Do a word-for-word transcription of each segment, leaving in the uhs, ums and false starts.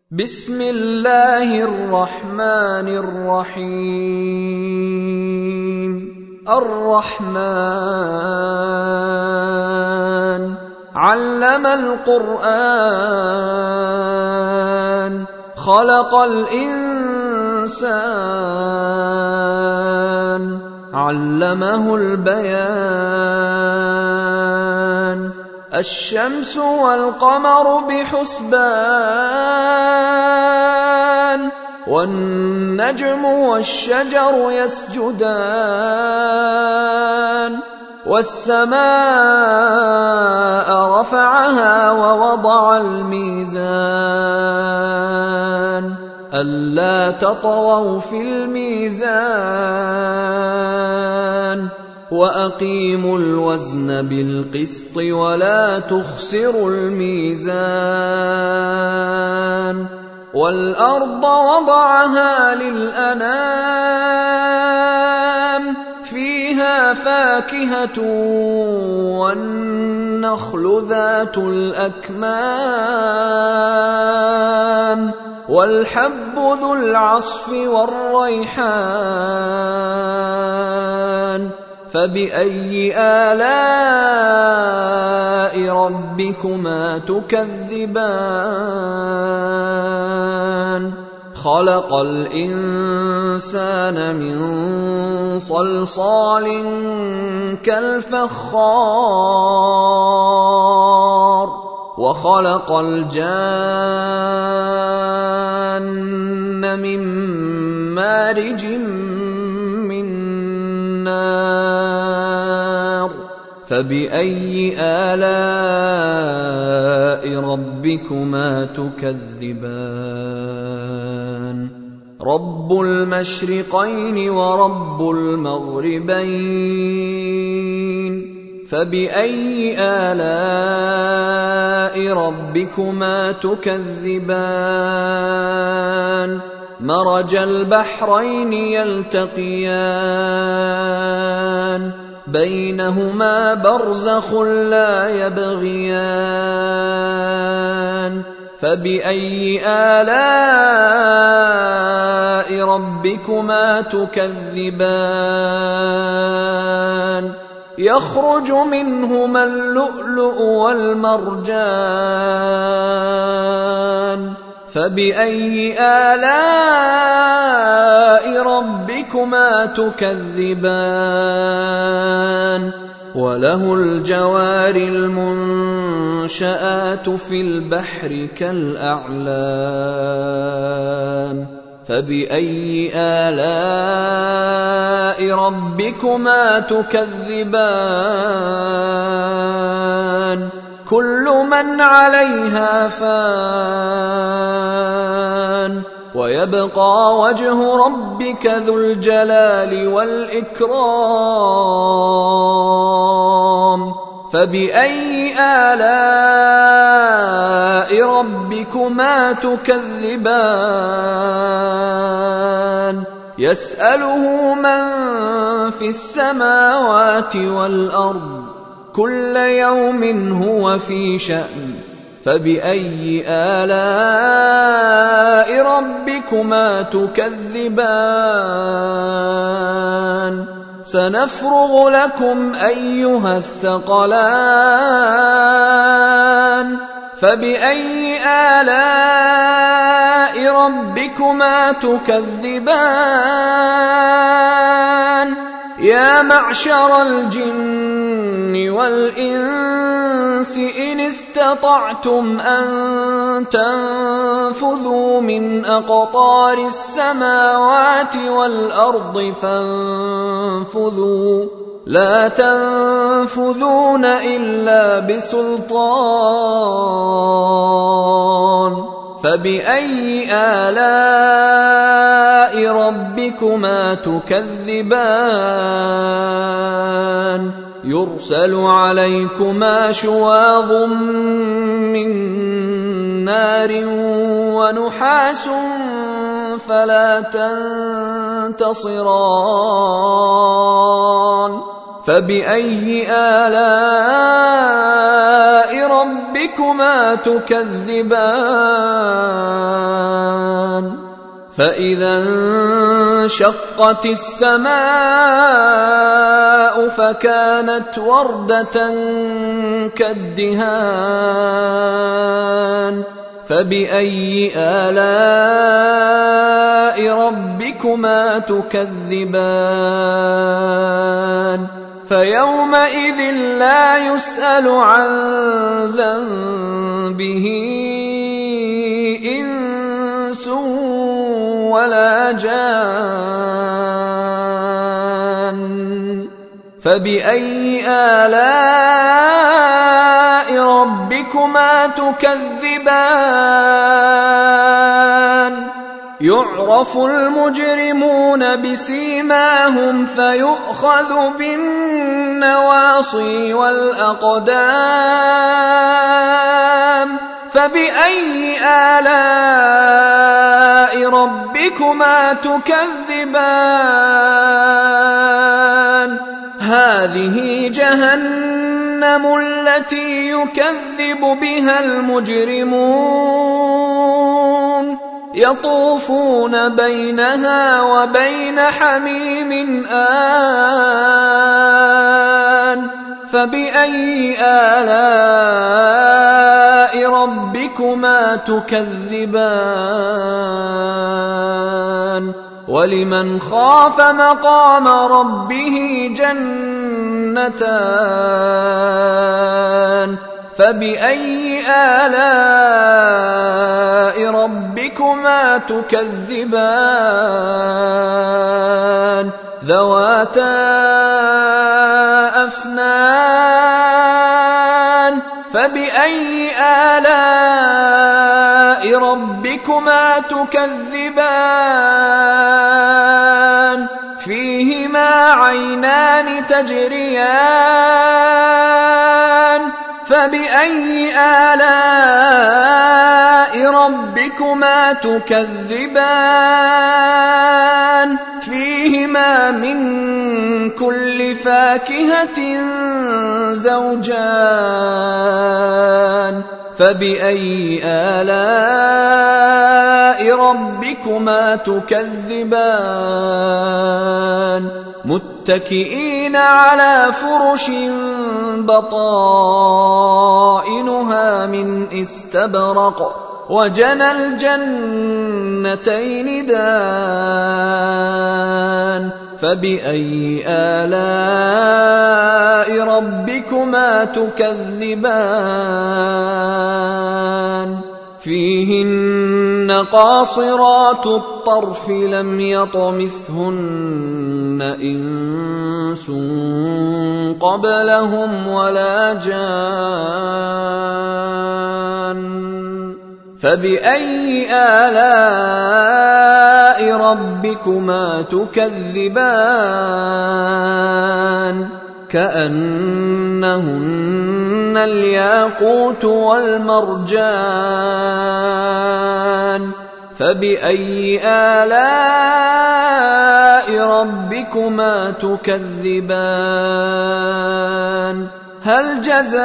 بسم الله الرحمن الرحيم. الرحمن علم القرآن خلق الإنسان علمه البيان الشمس والقمر بحسبان والنجم والشجر يسجدان والسماء رفعها ووضع الميزان ألا تطغوا في الميزان وأقيموا الوزن بالقسط ولا تخسروا الميزان والأرض وضعها للأنام فيها فاكهة والنخل ذات الأكمام والحب ذو العصف والريحان فبأي آلاء ربكما تكذبان خلق الإنسان من صلصال كالفخار وخلق الجان من مارج من نار فبأي آلاء ربكما تكذبان رب المشرقين ورب المغربين فبأي آلاء ربكما تكذبان مرج البحرين يلتقيان بينهما برزخ لا يبغيان فبأي آلاء ربكما تكذبان يخرج منهما اللؤلؤ والمرجان فبأي آلاء ربكما تكذبان وله الجوار المنشآت في البحر كالأعلام فبأي آلاء ربكما تكذبان كل من عليها فان ويبقى وجه ربك ذو الجلال والإكرام فبأي آلاء ربكما تكذبان يسأله من في السماوات والأرض كل يوم هو في شأن فبأي آلاء ربكما تكذبان سنفرغ لكم أيها الثقلان فبأي آلاء ربكما تكذبان يا معشر الجن والإنس إن استطعتم أن تنفذوا من أقطار السماوات والأرض فانفذوا لا تنفذون إلا بسلطان فبأي آلاء ربكما تكذبان يرسل عليكما شواظ من نار ونحاس فلا تنتصران فبأي آلاء ربكما تكذبان فإذا انشقت السماء فكانت وردة كالدهان فبأي آلاء ربكما تكذبان فيومئذ لا يسأل عن ذنبه إنس ولا جان فبأي آلاء ربكما تكذبان يعرف المجرمون بسيماهم فيؤخذ بالنواصي والأقدام فبأي آلاء ربكما تكذبان هذه جهنم التي يكذب بها المجرمون يطوفون بينها وبين حميم آن فبأي آلاء ربكما تكذبان ولمن خاف مقام ربه جنتان فبأي آلاء ربكما تكذبان ذواتا أفنان فبأي آلاء ربكما تكذبان فيهما عينان تجريان فبأي آلاء ربكما تكذبان فيهما من كل فاكهة زوجان فبأي آلاء ربكما تكذبان متكئين على فرش بطائنها من استبرق وجنى الجنتين دان فبأي آلاء ربكما تكذبان فيهن قاصرات الطرف لم يطمثهن إنس قبلهم ولا جان فبأي آلاء ربكما تكذبان كأنهن الياقوت والمرجان فبأي آلاء ربكما تكذبان هل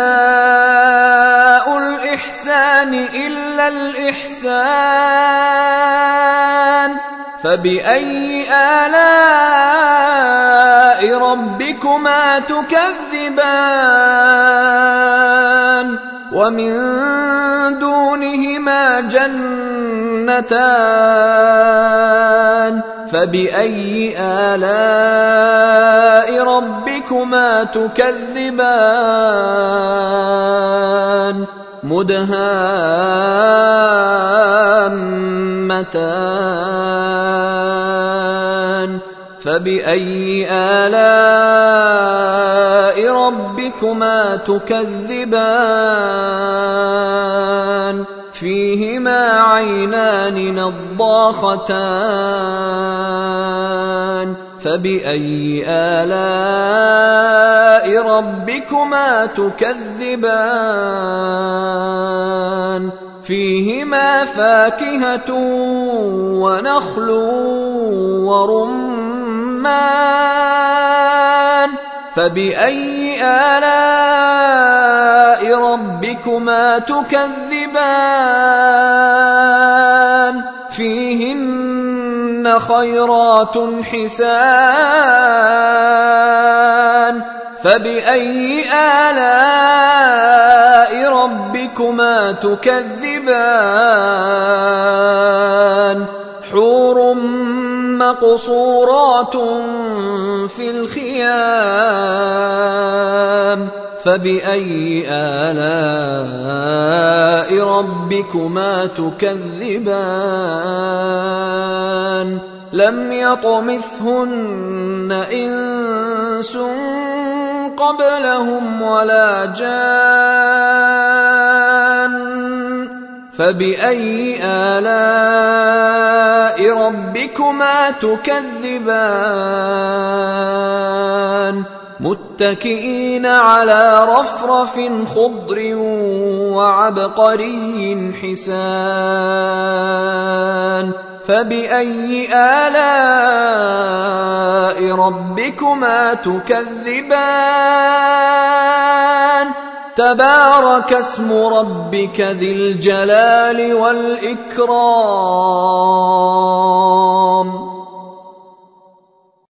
جزاء الإحسان إلا الإحسان فبأي آلاء ربكما تكذبان ومن دونهما جنتان فبأي آلاء ربكما تكذبان مدهامتان فبأي آلاء ربكما تكذبان فيهما عينان نضاختان فبأي آلاء ربكما تكذبان فيهما فاكهة ونخل ورمان فبأي آلاء ربكما تكذبان فيهن فيهن خيرات حسان فبأي آلاء ربكما تكذبان حور مقصورات في الخيام فبأي آلاء ربكما تكذبان لم يطمثهن إنس قبلهم ولا جان فبأي آلاء ربكما تكذبان متكئين على رفرف خضر وعبقري حسان فبأي آلاء ربكما تكذبان تبارك اسم ربك ذي الجلال والإكرام